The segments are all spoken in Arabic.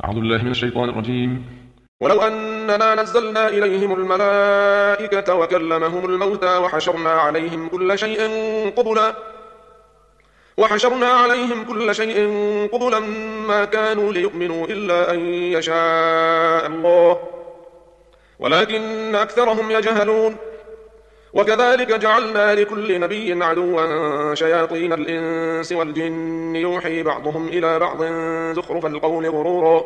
أعوذ بالله من الشيطان الرجيم. ولو أننا نزلنا إليهم الملائكة وكلمهم الموتى وحشرنا عليهم كل شيء قبلا ما كانوا ليؤمنوا إلا أن يشاء الله ولكن أكثرهم يجهلون. وكذلك جعلنا لكل نبي عدوا شياطين الإنس والجن يوحي بعضهم إلى بعض زخرف القول غرورا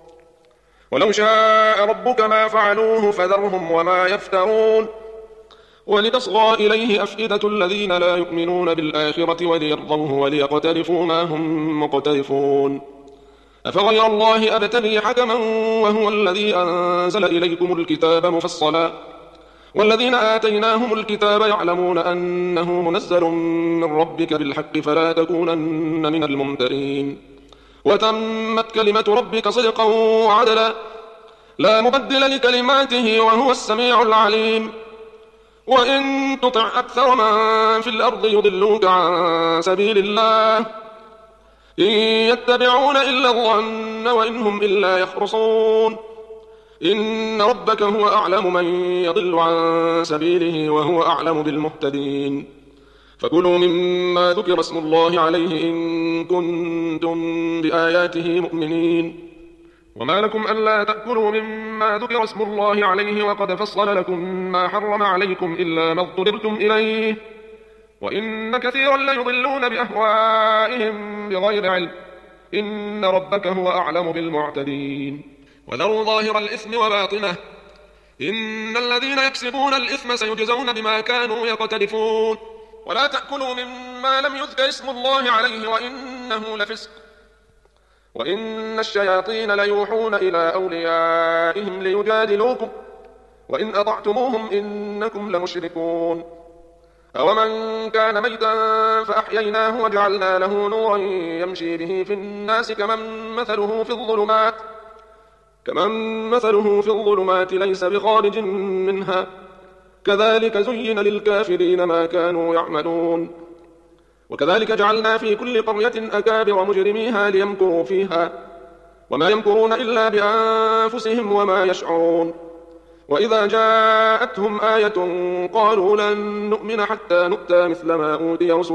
ولو شاء ربك ما فعلوه فذرهم وما يفترون. ولتصغى إليه أفئدة الذين لا يؤمنون بالآخرة وليرضوه وليقترفوا ما هم مقترفون. أفغير الله أبتغي حكما وهو الذي أنزل إليكم الكتاب مفصلا والذين آتيناهم الكتاب يعلمون أنه منزل من ربك بالحق فلا تكونن من الممترين. وتمت كلمة ربك صدقا وعدلا لا مبدل لكلماته وهو السميع العليم. وإن تطع أكثر من في الأرض يضلوك عن سبيل الله إن يتبعون إلا الظن وإن هم إلا يخرصون. إن ربك هو أعلم من يضل عن سبيله وهو أعلم بالمهتدين. فكلوا مما ذكر اسم الله عليه إن كنتم بآياته مؤمنين. وما لكم ألا تأكلوا مما ذكر اسم الله عليه وقد فصل لكم ما حرم عليكم إلا ما اضطررتم إليه وإن كثيرا ليضلون بأهوائهم بغير علم إن ربك هو أعلم بالمعتدين. وذروا ظاهر الإثم وباطنه إن الذين يكسبون الإثم سيجزون بما كانوا يقترفون. ولا تأكلوا مما لم يذكر اسم الله عليه وإنه لفسق وإن الشياطين ليوحون إلى أوليائهم ليجادلوكم وإن أطعتموهم إنكم لمشركون. أومن كان ميتا فأحييناه وجعلنا له نورا يمشي به في الناس كمن مثله في الظلمات ليس بخارج منها كذلك زين للكافرين ما كانوا يعملون. وكذلك جعلنا في كل قرية أكابر مجرميها ليمكروا فيها وما يمكرون إلا بأنفسهم وما يشعرون. وإذا جاءتهم آية قالوا لن نؤمن حتى نؤتى مثل ما أوتي رسل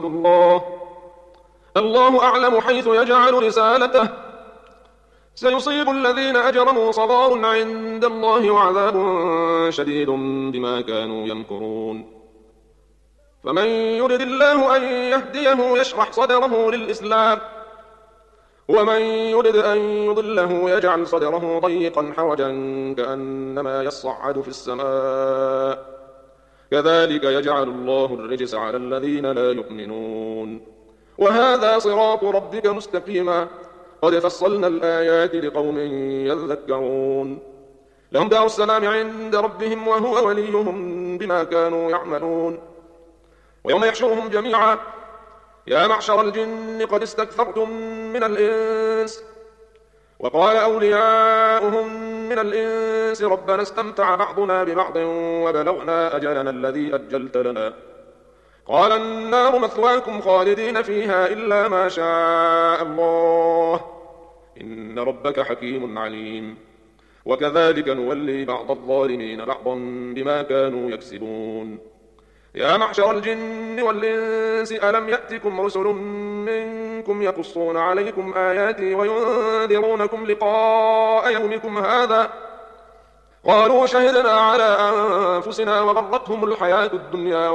الله أعلم حيث يجعل رسالته سيصيب الذين أجرموا صغار عند الله وعذاب شديد بما كانوا يمكرون. فمن يرد الله أن يهديه يشرح صدره للإسلام ومن يرد أن يضله يجعل صدره ضيقا حرجا كأنما يصعد في السماء كذلك يجعل الله الرجس على الذين لا يؤمنون. وهذا صراط ربك مستقيما قد فصلنا الآيات لقوم يذكرون. لهم دار السلام عند ربهم وهو وليهم بما كانوا يعملون. ويوم يحشرهم جميعا يا معشر الجن قد استكثرتم من الإنس وقال أولياؤهم من الإنس ربنا استمتع بعضنا ببعض وبلغنا أجلنا الذي أجلت لنا قال النار مثواكم خالدين فيها إلا ما شاء الله إن ربك حكيم عليم. وكذلك نولي بعض الظالمين بعضا بما كانوا يكسبون. يا معشر الجن والإنس ألم يأتكم رسل منكم يقصون عليكم آياتي وينذرونكم لقاء يومكم هذا قالوا شهدنا على أنفسنا وغرتهم الحياة الدنيا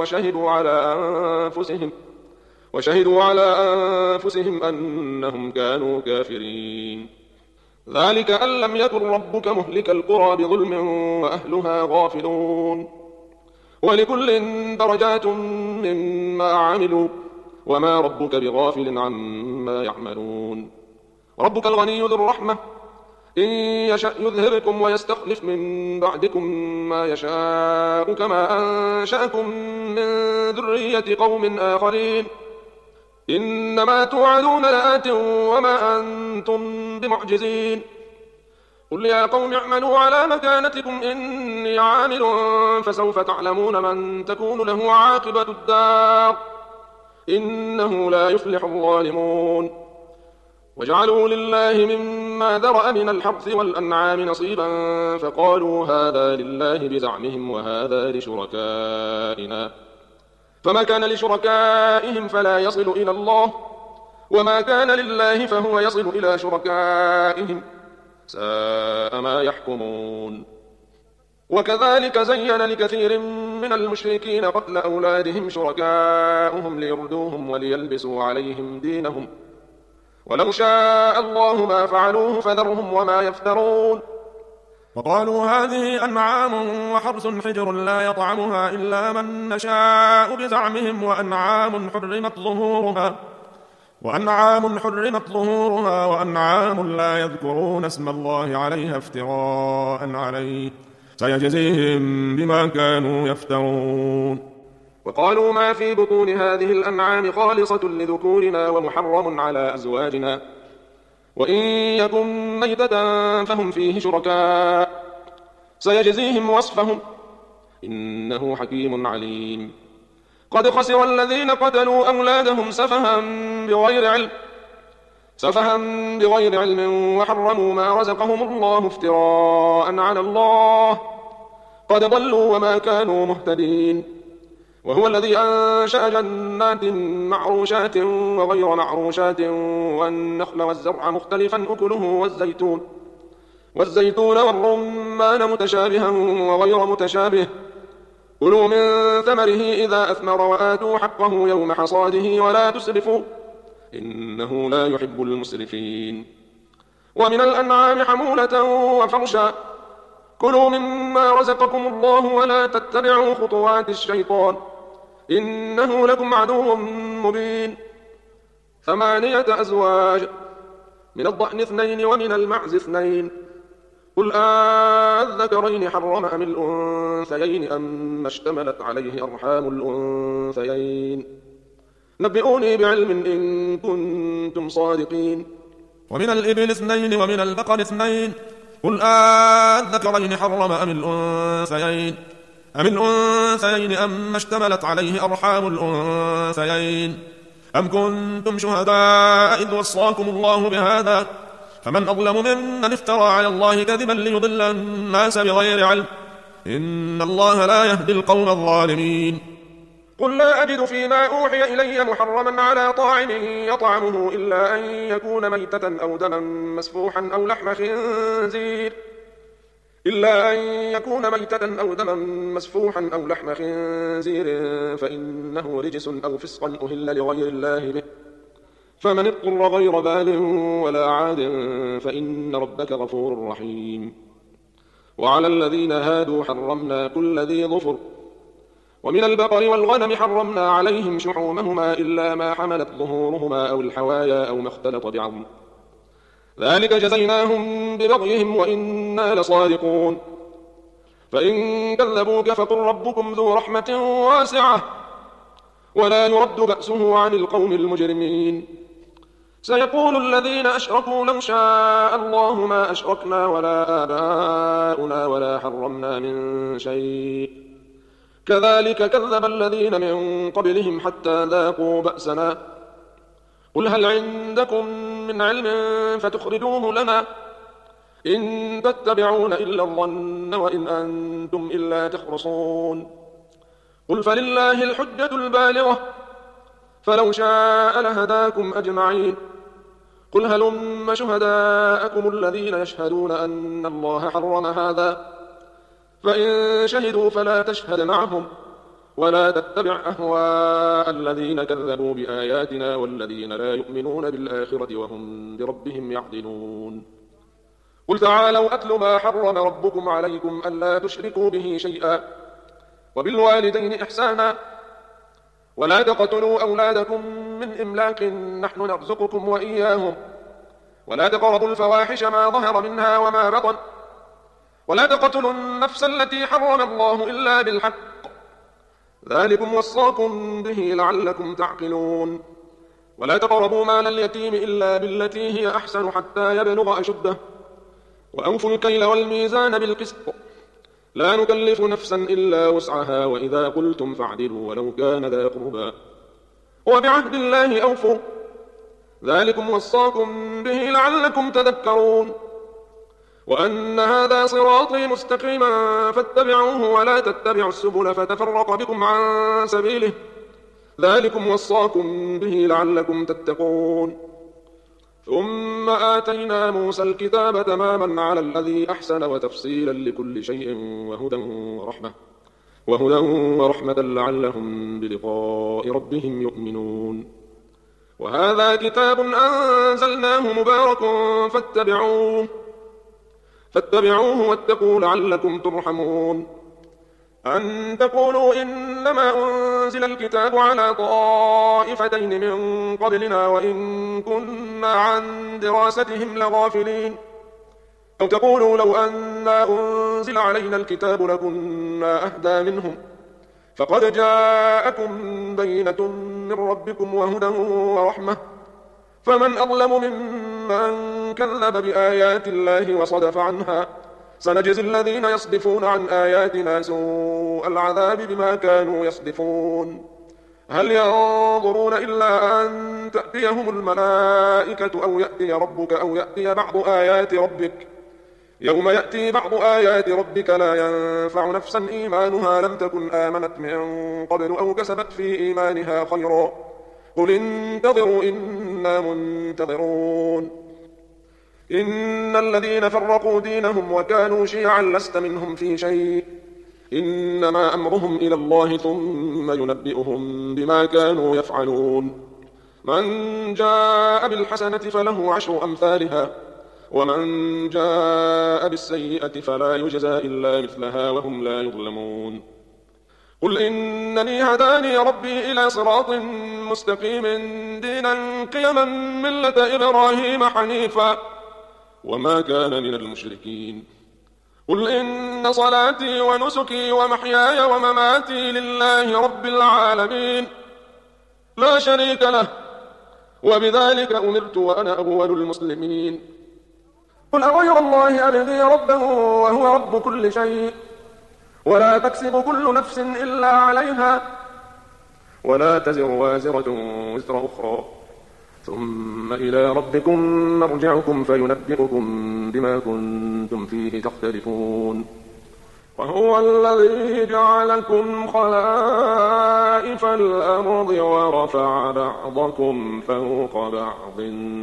وشهدوا على أنفسهم أنهم كانوا كافرين. ذلك أن لم يكن ربك مهلك القرى بظلم وأهلها غافلون. ولكل درجات مما عملوا وما ربك بغافل عما يعملون. ربك الغني ذو الرحمة إن يشأ يذهبكم ويستخلف من بعدكم ما يشاء كما أنشأكم من ذرية قوم آخرين إنما توعدون لآت وما أنتم بمعجزين. قل يا قوم اعملوا على مكانتكم إني عامل فسوف تعلمون من تكون له عاقبة الدار إنه لا يفلح الظالمون. وجعلوا لله مما ذرأ من الحرث والأنعام نصيبا فقالوا هذا لله بزعمهم وهذا لشركائنا، فما كان لشركائهم فلا يصل إلى الله، وما كان لله فهو يصل إلى شركائهم، ساء ما يحكمون. وكذلك زين لكثير من المشركين قتل أولادهم شركاؤهم ليردوهم وليلبسوا عليهم دينهم، ولو شاء الله ما فعلوه فذرهم وما يفترون. وقالوا هذه أنعام وحرث حجر لا يطعمها إلا من نشاء بزعمهم وأنعام حرمت ظهورها وأنعام لا يذكرون اسم الله عليها افتراء عليه سيجزيهم بما كانوا يفترون. وقالوا ما في بطون هذه الأنعام خالصة لذكورنا ومحرم على أزواجنا، وإن يكن ميتة فهم فيه شركاء سيجزيهم وصفهم إنه حكيم عليم. قد خسر الذين قتلوا أولادهم سفها بغير علم وحرموا ما رزقهم الله افتراء على الله، قد ضلوا وما كانوا مهتدين. وهو الذي أنشأ جنات معروشات وغير معروشات والنخل والزرع مختلفا أكله والزيتون والرمان متشابها وغير متشابه، كلوا من ثمره إذا أثمر وآتوا حقه يوم حصاده ولا تسرفوا إنه لا يحب المسرفين. ومن الأنعام حمولة وفرشا، كلوا مما رزقكم الله ولا تتبعوا خطوات الشيطان إنه لكم عدو مبين. 8 أزواج، من الضأن 2 ومن المعز 2، قل أذكرين حرم أم الأنثيين أم اشتملت عليه أرحام الأنثيين، نبئوني بعلم إن كنتم صادقين. ومن الإبل 2 ومن البقر 2، قل أذكرين حرم أم الأنثيين أم اشتملت عليه أرحام الأنثيين، أم كنتم شهداء إذ وصاكم الله بهذا، فمن أظلم ممن افترى على الله كذبا ليضل الناس بغير علم، إن الله لا يهدي القوم الظالمين. قل لا أجد فيما أوحي إلي محرما على طاعم يطعمه إلا أن يكون ميتة أو دما مسفوحا أو لحم خنزير فإنه رجس أو فسقا أهل لغير الله به، فمن اضطر غير بال ولا عاد فإن ربك غفور رحيم. وعلى الذين هادوا حرمنا كل ذي ظفر، ومن البقر والغنم حرمنا عليهم شحومهما إلا ما حملت ظهورهما أو الحوايا أو ما اختلط بعظم، ذلك جزيناهم ببغيهم وإنا لصادقون. فإن كذبوك فقل ربكم ذو رحمة واسعة ولا يرد بأسه عن القوم المجرمين. سيقول الذين أشركوا لو شاء الله ما أشركنا ولا آباؤنا ولا حرمنا من شيء، كذلك كذب الذين من قبلهم حتى ذاقوا بأسنا. قل هل عندكم من علم فتخرجوه لنا، إن تتبعون إلا الظن وإن أنتم إلا تخرصون. قل فلله الحجة البالغة فلو شاء لهداكم أجمعين. قل هلم شهداءكم الذين يشهدون أن الله حرم هذا، فإن شهدوا فلا تشهد معهم ولا تتبع أهواء الذين كذبوا بآياتنا والذين لا يؤمنون بالآخرة وهم بربهم يعدلون. قل تعالوا أتل ما حرم ربكم عليكم ألا تشركوا به شيئا وبالوالدين إحسانا ولا تقتلوا أولادكم من إملاق نحن نرزقكم وإياهم ولا تقربوا الفواحش ما ظهر منها وما بطن ولا تقتلوا النفس التي حرم الله إلا بالحق ذلكم وصاكم به لعلكم تعقلون. ولا تقربوا مال اليتيم إلا بالتي هي أحسن حتى يبلغ أشده وأوفوا الكيل والميزان بالقسط لا نكلف نفسا إلا وسعها وإذا قلتم فاعدلوا ولو كان ذا قربى وبعهد الله أوفوا ذلكم وصاكم به لعلكم تذكرون وأن هذا صراطي مستقيما فاتبعوه ولا تتبعوا السبل فتفرق بكم عن سبيله ذلكم وصاكم به لعلكم تتقون ثم آتينا موسى الكتاب تماما على الذي أحسن وتفصيلا لكل شيء وهدى ورحمة لعلهم بلقاء ربهم يؤمنون وهذا كتاب أنزلناه مبارك فاتبعوه واتقوا لعلكم ترحمون أن تقولوا إنما أنزل الكتاب على طائفتين من قبلنا وإن كنا عن دراستهم لغافلين أو تقولوا لو أنا أنزل علينا الكتاب لكنا أهدى منهم فقد جاءكم بينة من ربكم وهدى ورحمة فمن أظلم ممن كذب بآيات الله وصدف عنها سنجزي الذين يصدفون عن آياتنا سوء العذاب بما كانوا يصدفون هل ينظرون إلا أن تأتيهم الملائكة أو يأتي ربك أو يأتي بعض آيات ربك يوم يأتي بعض آيات ربك لا ينفع نفسا إيمانها لم تكن آمنت من قبل أو كسبت في إيمانها خيرا قل انتظروا إنا منتظرون إن الذين فرقوا دينهم وكانوا شيعا لست منهم في شيء إنما أمرهم إلى الله ثم ينبئهم بما كانوا يفعلون من جاء بالحسنة فله 10 أمثالها ومن جاء بالسيئة فلا يجزى إلا مثلها وهم لا يظلمون قل إنني هداني ربي إلى صراط مستقيم دينا قيما ملة إبراهيم حنيفا وما كان من المشركين قل إن صلاتي ونسكي ومحياي ومماتي لله رب العالمين لا شريك له وبذلك أمرت وأنا أول المسلمين قل أغير الله أبغي ربا وهو رب كل شيء ولا تكسب كل نفس إلا عليها ولا تزر وازرة وزر أخرى ثم إلى ربكم مرجعكم فينبئكم بما كنتم فيه تختلفون وهو الذي جعلكم خلائف الأرض ورفع بعضكم فوق بعض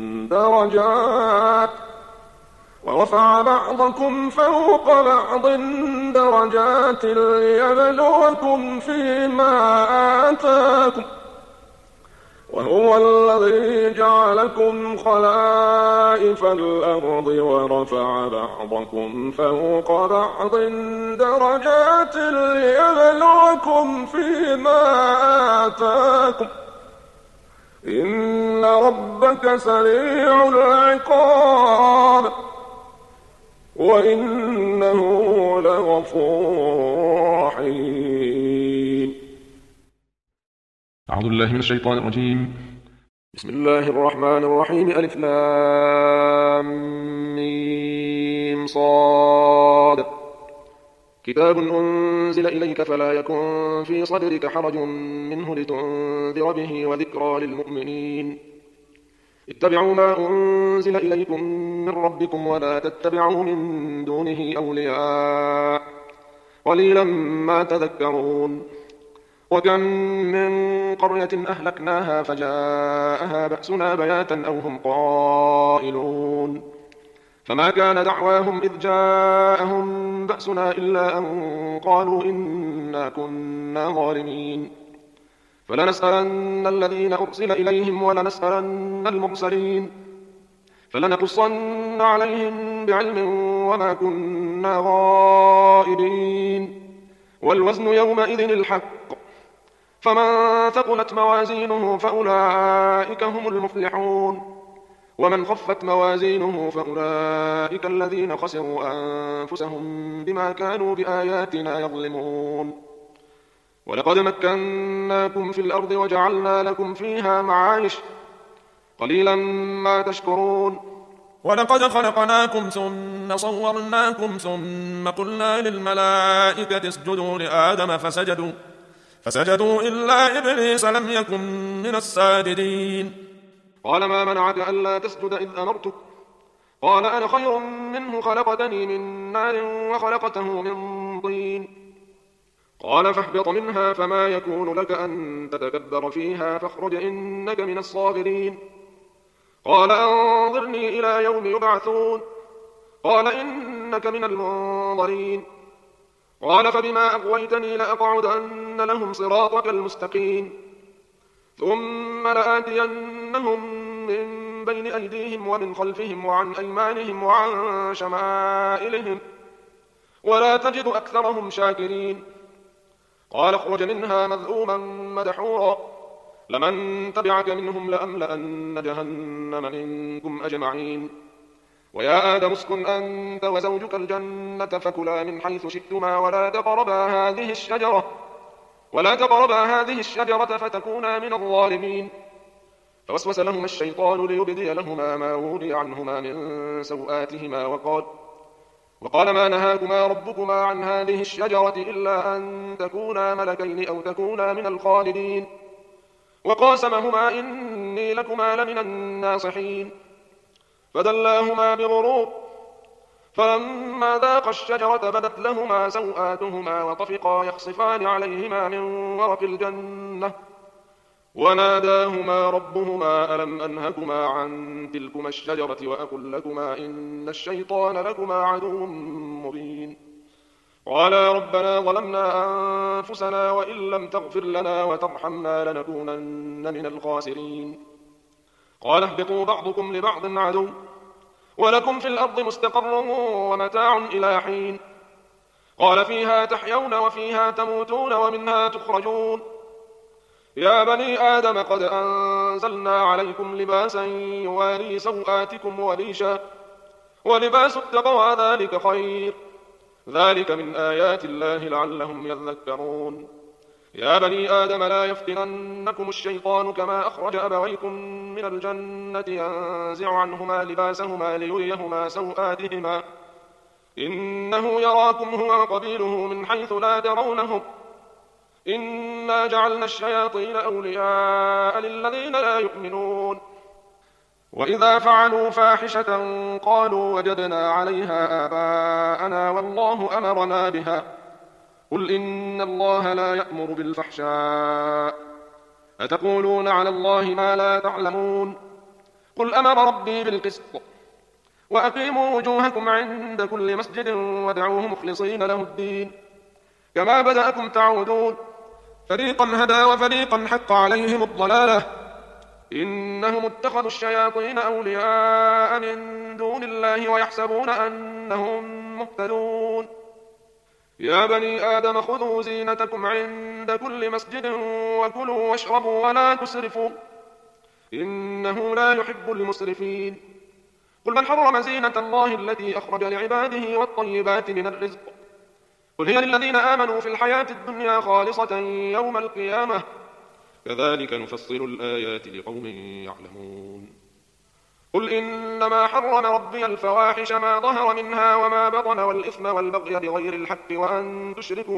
درجات ليبلوكم فيما آتاكم وهو الذي جعلكم خلائف الأرض ورفع بعضكم فوق بعض درجات ليبلوكم فيما آتاكم إن ربك سريع العقاب وإنه لغفور رحيم أعوذ بالله من الشيطان الرجيم بسم الله الرحمن الرحيم ألف لام ميم صاد كتاب أنزل إليك فلا يكن في صدرك حرج منه لتنذر به وذكرى للمؤمنين اتبعوا ما أنزل إليكم من ربكم ولا تتبعوا من دونه أولياء قليلا ما تذكرون وكم من قرية أهلكناها فجاءها بأسنا بياتا أو هم قائلون فما كان دعواهم إذ جاءهم بأسنا إلا أن قالوا إنا كنا ظالمين فلنسألن الذين أرسل إليهم ولنسألن المرسلين فلنقصن عليهم بعلم وما كنا غائبين والوزن يومئذ الحق فمن ثقلت موازينه فأولئك هم المفلحون ومن خفت موازينه فأولئك الذين خسروا أنفسهم بما كانوا بآياتنا يظلمون ولقد مكناكم في الأرض وجعلنا لكم فيها معايش قليلا ما تشكرون ولقد خلقناكم ثم صورناكم ثم قلنا للملائكة اسجدوا لآدم فسجدوا إلا إبليس لم يكن من الساجدين قال ما منعك ألا تسجد إذ أمرتك؟ قال أنا خير منه، خلقتني من نار وخلقته من طين. قال فاهبط منها فما يكون لك أن تتكبر فيها فاخرج إنك من الصاغرين. قال أنظرني إلى يوم يبعثون. قال إنك من المنظرين. قال فبما أغويتني لأقعدن لهم صراطك المستقيم ثم لآتينهم من بين أيديهم ومن خلفهم وعن أيمانهم وعن شمائلهم ولا تجد أكثرهم شاكرين. قال اخرج منها مذءوما مدحورا لمن تبعك منهم لأملأن جهنم منكم أجمعين. ويا آدم اسكن أنت وزوجك الجنة فكلا من حيث شئتما ولا تقربا هذه الشجرة فتكونا من الظالمين. فوسوس لهما الشيطان ليبدي لهما ما وري عنهما من سوآتهما وقال ما نهاكما ربكما عن هذه الشجرة إلا أن تكونا ملكين أو تكونا من الخالدين. وقاسمهما إني لكما لمن الناصحين. فدلاهما بغرور فلما ذاقا الشجرة بدت لهما سوآتهما وطفقا يخصفان عليهما من ورق الجنة وناداهما ربهما ألم أنهكما عن تلكما الشجرة وأقل لكما إن الشيطان لكما عدو مبين. قالا ربنا ظلمنا أنفسنا وإن لم تغفر لنا وترحمنا لنكونن من الخاسرين. قال اهبطوا بعضكم لبعض عدو ولكم في الأرض مستقر ومتاع إلى حين. قال فيها تحيون وفيها تموتون ومنها تخرجون. يا بني آدم قد أنزلنا عليكم لباسا يواري سوآتكم وريشا ولباس التقوى ذلك خير ذلك من آيات الله لعلهم يذكرون. يا بني آدم لا يفتننكم الشيطان كما أخرج أبويكم من الجنة ينزع عنهما لباسهما ليريهما سوآتهما إنه يراكم هو وقبيله من حيث لا ترونهم إنا جعلنا الشياطين أولياء للذين لا يؤمنون. وإذا فعلوا فاحشة قالوا وجدنا عليها آباءنا والله أمرنا بها قل إن الله لا يأمر بالفحشاء أتقولون على الله ما لا تعلمون. قل أمر ربي بالقسط وأقيموا وجوهكم عند كل مسجد وادعوه مخلصين له الدين كما بدأكم تعودون. فريقا هدى وفريقا حق عليهم الضلالة إنهم اتخذوا الشياطين أولياء من دون الله ويحسبون أنهم مهتدون. يا بني آدم خذوا زينتكم عند كل مسجد وكلوا واشربوا ولا تسرفوا إنه لا يحب المسرفين. قل من حرم زينة الله التي أخرج لعباده والطيبات من الرزق قل هي للذين آمنوا في الحياة الدنيا خالصة يوم القيامة كذلك نفصل الآيات لقوم يعلمون. قل إنما حرم ربي الفواحش ما ظهر منها وما بطن والإثم والبغي بغير الحق وأن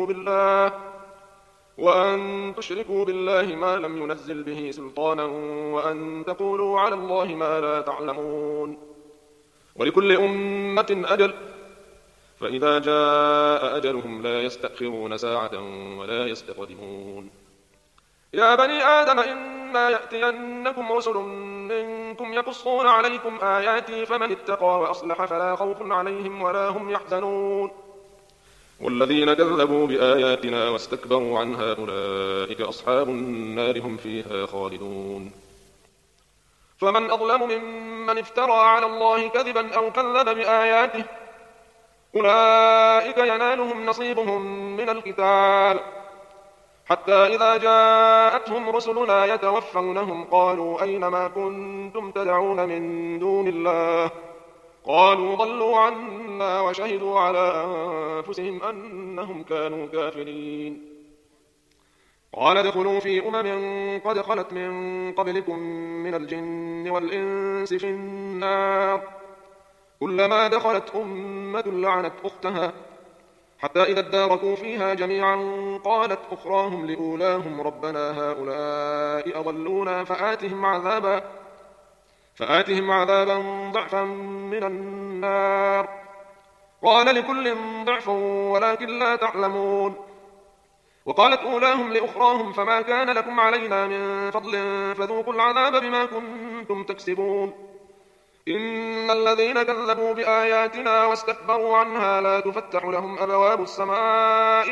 تشركوا بالله ما لم ينزل به سلطانا وأن تقولوا على الله ما لا تعلمون. ولكل أمة أجل فإذا جاء أجلهم لا يستأخرون ساعة ولا يستقدمون. يا بني آدم إما يأتينكم رسل منكم يقصون عليكم آياتي فمن اتقى وأصلح فلا خوف عليهم ولا هم يحزنون. والذين كذبوا بآياتنا واستكبروا عنها أولئك أصحاب النار هم فيها خالدون. فمن أظلم ممن افترى على الله كذبا أو كذب بآياته أولئك ينالهم نصيبهم من الكتاب حتى إذا جاءتهم رسلنا يتوفونهم قالوا أين ما كنتم تدعون من دون الله قالوا ضلوا عنا وشهدوا على أنفسهم أنهم كانوا كافرين. قال ادخلوا في قد خلت من قبلكم من الجن والإنس في النار كلما دخلت أمة لعنت أختها حتى إذا اداركوا فيها جميعا قالت أخراهم لأولاهم ربنا هؤلاء أضلونا فآتهم عذابا ضعفا من النار. قال لكل ضعف ولكن لا تعلمون. وقالت أولاهم لأخراهم فما كان لكم علينا من فضل فذوقوا العذاب بما كنتم تكسبون. إن الذين كذبوا بآياتنا واستكبروا عنها لا تفتح لهم أبواب السماء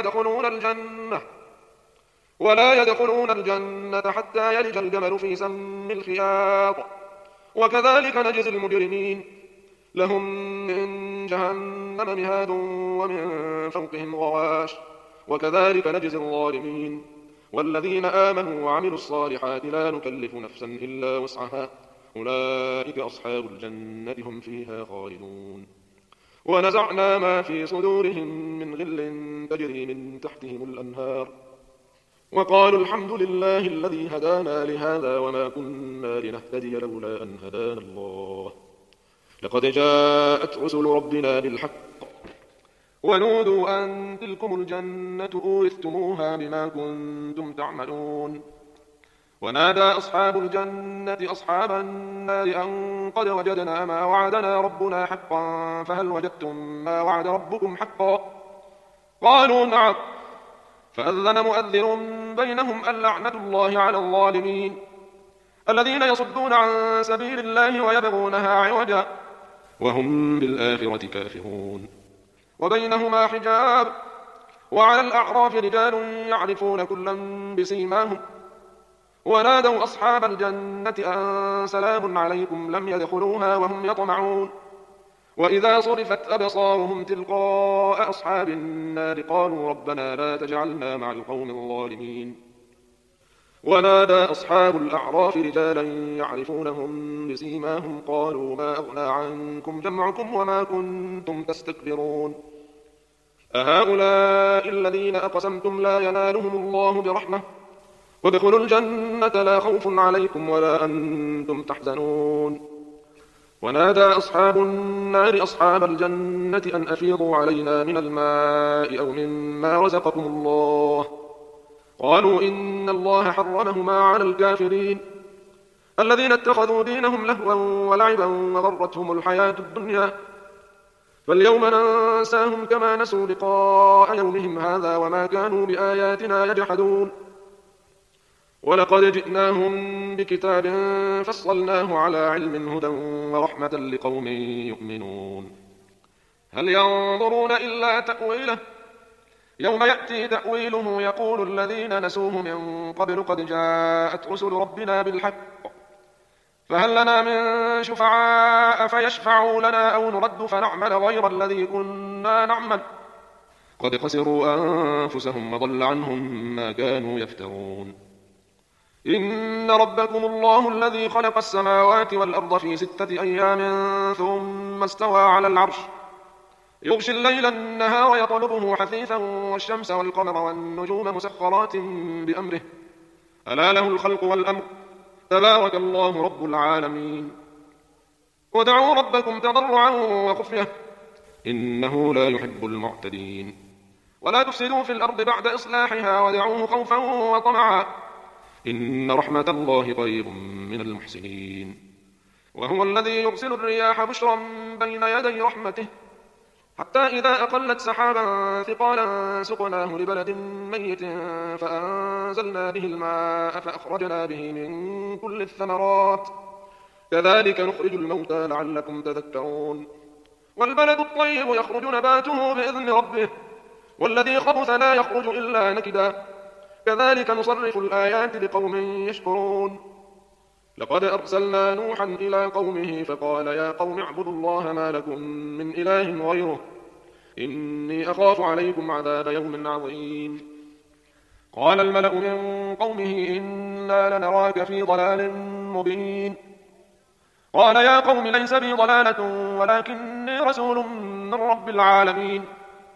ولا يدخلون الجنة حتى يلج الجمل في سم الخياط وكذلك نجزي المجرمين. لهم من جهنم مهاد ومن فوقهم غواش وكذلك نجزي الظالمين. والذين آمنوا وعملوا الصالحات لا نكلف نفسا إلا وسعها أولئك أصحاب الجنة هم فيها خالدون. ونزعنا ما في صدورهم من غل تجري من تحتهم الأنهار وقالوا الحمد لله الذي هدانا لهذا وما كنا لنهتدي لولا أن هدانا الله لقد جاءت رسل ربنا بالحق ونودوا أن تلكم الجنة أورثتموها بما كنتم تعملون. ونادى أصحاب الجنة أصحاب النار أن قد وجدنا ما وعدنا ربنا حقا فهل وجدتم ما وعد ربكم حقا؟ قالوا نعم. فأذن مؤذن بينهم اللعنة الله على الظالمين الذين يصدون عن سبيل الله ويبغونها عوجا وهم بالآخرة كافرون. وبينهما حجاب. وعلى الأعراف رجال يعرفون كلا بسيماهم ونادوا أصحاب الجنة أن سلام عليكم لم يدخلوها وهم يطمعون. وإذا صرفت أبصارهم تلقاء أصحاب النار قالوا ربنا لا تجعلنا مع القوم الظالمين. ونادى أصحاب الأعراف رجالا يعرفونهم بسيماهم قالوا ما أغنى عنكم جمعكم وما كنتم تستكبرون أهؤلاء الذين أقسمتم لا ينالهم الله برحمة وادخلوا الجنة لا خوف عليكم ولا أنتم تحزنون. ونادى أصحاب النار أصحاب الجنة أن أفيضوا علينا من الماء أو مما رزقكم الله قالوا إن الله حرمهما على الكافرين الذين اتخذوا دينهم لهوا ولعبا وغرتهم الحياة الدنيا فاليوم ننساهم كما نسوا لقاء يومهم هذا وما كانوا بآياتنا يجحدون. ولقد جئناهم بكتاب فصلناه على علم هدى ورحمة لقوم يؤمنون. هل ينظرون إلا تأويله يوم يأتي تأويله يقول الذين نسوه من قبل قد جاءت رسل ربنا بالحق فهل لنا من شفعاء فيشفعوا لنا أو نرد فنعمل غير الذي كنا نعمل قد خسروا أنفسهم وضل عنهم ما كانوا يفترون. إن ربكم الله الذي خلق السماوات والأرض في 6 أيام ثم استوى على العرش يغشي الليل النهار يطلبه حثيثا والشمس والقمر والنجوم مسخرات بأمره ألا له الخلق والأمر تبارك الله رب العالمين. ودعوا ربكم تضرعا وخفية إنه لا يحب المعتدين. ولا تفسدوا في الأرض بعد إصلاحها ودعوه خوفا وطمعا إن رحمة الله قريب من المحسنين. وهو الذي يرسل الرياح بشرا بين يدي رحمته حتى إذا أقلت سحابا ثقالا سقناه لبلد ميت فأنزلنا به الماء فأخرجنا به من كل الثمرات كذلك نخرج الموتى لعلكم تذكرون. والبلد الطيب يخرج نباته بإذن ربه والذي خبث لا يخرج إلا نكدا كذلك نصرف الآيات لقوم يشكرون. لقد أرسلنا نوحا إلى قومه فقال يا قوم اعبدوا الله ما لكم من إله غيره إني أخاف عليكم عذاب يوم عظيم. قال الملأ من قومه إنا لنراك في ضلال مبين. قال يا قوم ليس بي ضلالة ولكني رسول من رب العالمين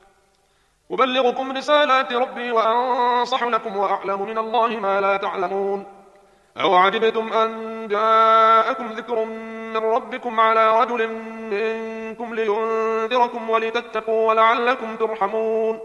أبلغكم رسالات ربي وأنصح لكم وأعلم من الله ما لا تعلمون. أو عجبتم أن جاءكم ذكر من ربكم على رجل منكم لينذركم ولتتقوا ولعلكم ترحمون.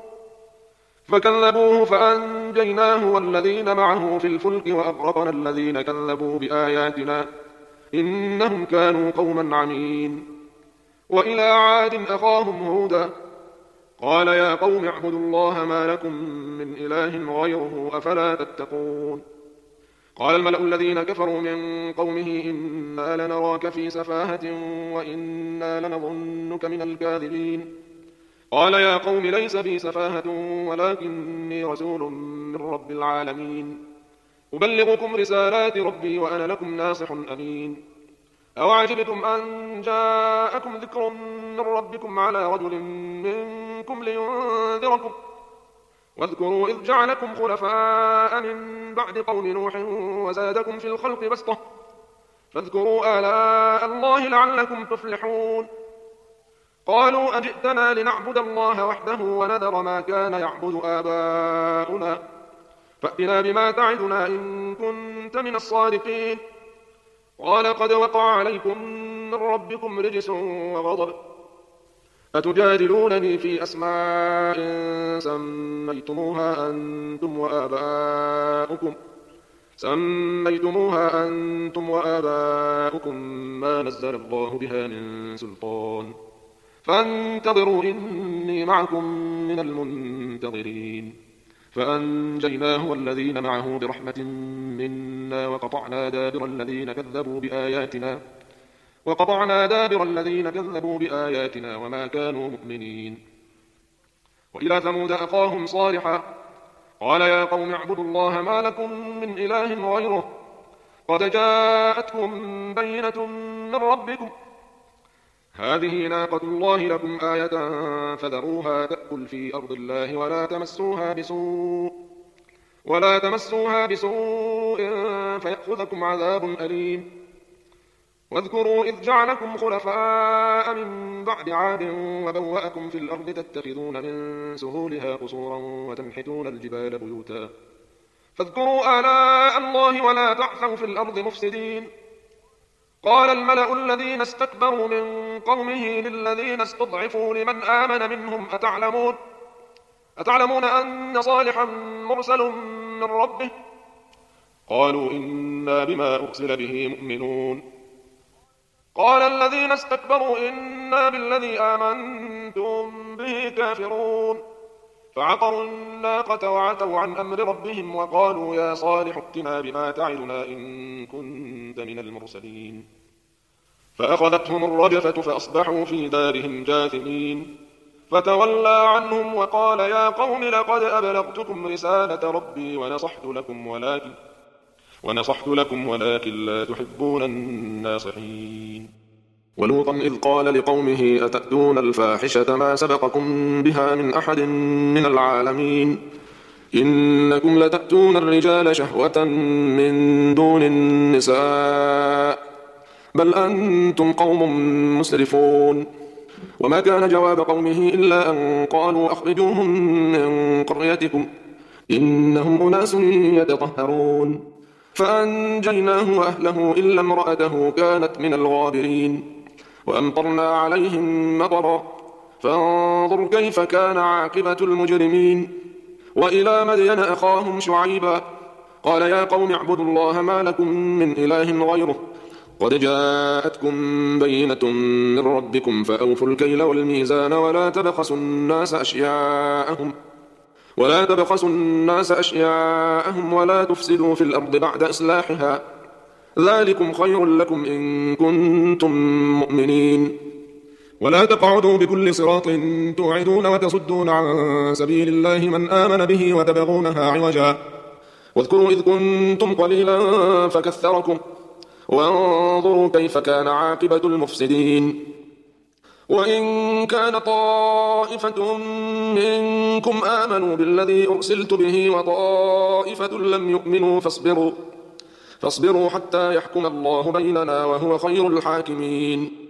فكذبوه فأنجيناه والذين معه في الفلك وأغرقنا الذين كذبوا بآياتنا إنهم كانوا قوما عمين. وإلى عاد أخاهم هودا قال يا قوم اعبدوا الله ما لكم من إله غيره أفلا تتقون. قال الملأ الذين كفروا من قومه إنا لنراك في سفاهة وإنا لنظنك من الكاذبين. قال يا قوم ليس بي سفاهة ولكني رسول من رب العالمين أبلغكم رسالات ربي وأنا لكم ناصح أمين. أوعجبتم أن جاءكم ذكر من ربكم على رجل منكم لينذركم واذكروا إذ جعلكم خلفاء من بعد قوم نوح وزادكم في الخلق بسطة فاذكروا آلاء الله لعلكم تفلحون. قالوا أجئتنا لنعبد الله وحده ونذر ما كان يعبد آباؤنا فأتنا بما تعدنا إن كنت من الصادقين. قال قد وقع عليكم من ربكم رجس وغضب أتجادلونني في أسماء سميتموها أنتم وآباؤكم ما نزل الله بها من سلطان فانتظروا إني معكم من المنتظرين. فأنجيناه والذين معه برحمة منا وقطعنا دابر الذين كذبوا بآياتنا وما كانوا مؤمنين. وإلى ثمود أخاهم صالحا قال يا قوم اعبدوا الله ما لكم من إله غيره قد جاءتكم بينة من ربكم هذه ناقة الله لكم آية فذروها تأكل في أرض الله ولا تمسوها بسوء فيأخذكم عذاب أليم. واذكروا إذ جعلكم خلفاء من بعد عاد وبوأكم في الأرض تتخذون من سهولها قصورا وتنحتون الجبال بيوتا فاذكروا آلاء الله ولا تعثوا في الأرض مفسدين. قال الملأ الذين استكبروا من قومه للذين استضعفوا لمن آمن منهم أتعلمون أن صالحا مرسل من ربه قالوا إنا بما أرسل به مؤمنون. قال الذين استكبروا إنا بالذي آمنتم به كافرون فعقروا الناقة وعتوا عن أمر ربهم وقالوا يا صالح ائتنا بما تعدنا إن كنت من المرسلين. فأخذتهم الرجفة فأصبحوا في دارهم جاثمين فتولى عنهم وقال يا قوم لقد أبلغتكم رسالة ربي ونصحت لكم ولكن لا تحبون الناصحين. ولوطا إذ قال لقومه أتأتون الفاحشة ما سبقكم بها من أحد من العالمين إنكم لتأتون الرجال شهوة من دون النساء بل أنتم قوم مسرفون. وما كان جواب قومه إلا أن قالوا أخرجوهم من قريتكم إنهم أناس يتطهرون. فأنجيناه وأهله إلا امرأته كانت من الغابرين وأمطرنا عليهم مطرا فانظر كيف كان عاقبة المجرمين. وإلى مدين أخاهم شعيبا قال يا قوم اعبدوا الله ما لكم من إله غيره قد جاءتكم بينة من ربكم فأوفوا الكيل والميزان ولا تبخسوا الناس أشياءهم ولا تفسدوا في الأرض بعد إصلاحها ذلكم خير لكم إن كنتم مؤمنين. ولا تقعدوا بكل صراط توعدون وتصدون عن سبيل الله من آمن به وتبغونها عوجا واذكروا إذ كنتم قليلا فكثركم وانظروا كيف كان عاقبة المفسدين. وإن كان طائفة منكم آمنوا بالذي أرسلت به وطائفة لم يؤمنوا فاصبروا حتى يحكم الله بيننا وهو خير الحاكمين.